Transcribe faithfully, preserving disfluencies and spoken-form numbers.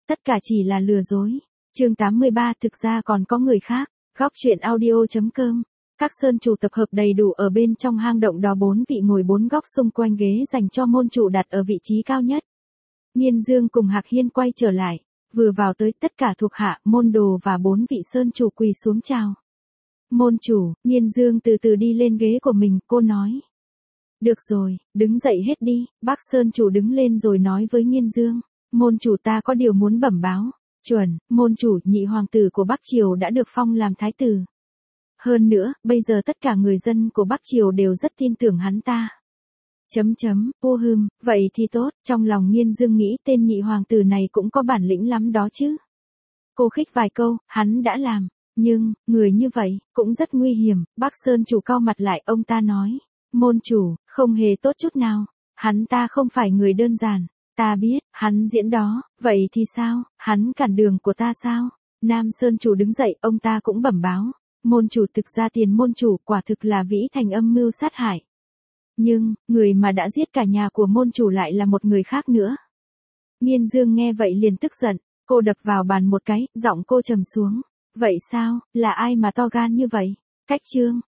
tất cả chỉ là lừa dối. Chương tám mươi ba thực ra còn có người khác. Góc truyện audio chấm com. Các sơn chủ tập hợp đầy đủ ở bên trong hang động đó, bốn vị ngồi bốn góc xung quanh ghế dành cho môn chủ đặt ở vị trí cao nhất. Nghiên Dương cùng Hạc Hiên quay trở lại, vừa vào tới tất cả thuộc hạ, môn đồ và bốn vị sơn chủ quỳ xuống chào. Môn chủ, Nghiên Dương từ từ đi lên ghế của mình, cô nói. Được rồi, đứng dậy hết đi. Bác sơn chủ đứng lên rồi nói với Nghiên Dương. Môn chủ, ta có điều muốn bẩm báo. Chuẩn, môn chủ, nhị hoàng tử của Bắc Triều đã được phong làm thái tử. Hơn nữa, bây giờ tất cả người dân của Bắc Triều đều rất tin tưởng hắn ta. Chấm chấm, ô hừm, vậy thì tốt, trong lòng Nghiên Dương nghĩ tên nhị hoàng tử này cũng có bản lĩnh lắm đó chứ. Cô khích vài câu, hắn đã làm, nhưng, người như vậy, cũng rất nguy hiểm. Bác Sơn chủ cau mặt lại, ông ta nói. Môn chủ, không hề tốt chút nào, hắn ta không phải người đơn giản. Ta biết, hắn diễn đó, vậy thì sao, hắn cản đường của ta sao? Nam Sơn chủ đứng dậy, ông ta cũng bẩm báo. Môn chủ, thực ra tiền môn chủ quả thực là Vĩ Thành âm mưu sát hại. Nhưng, người mà đã giết cả nhà của môn chủ lại là một người khác nữa. Nghiên Dương nghe vậy liền tức giận, cô đập vào bàn một cái, giọng cô trầm xuống. Vậy sao, là ai mà to gan như vậy? Cách Trương,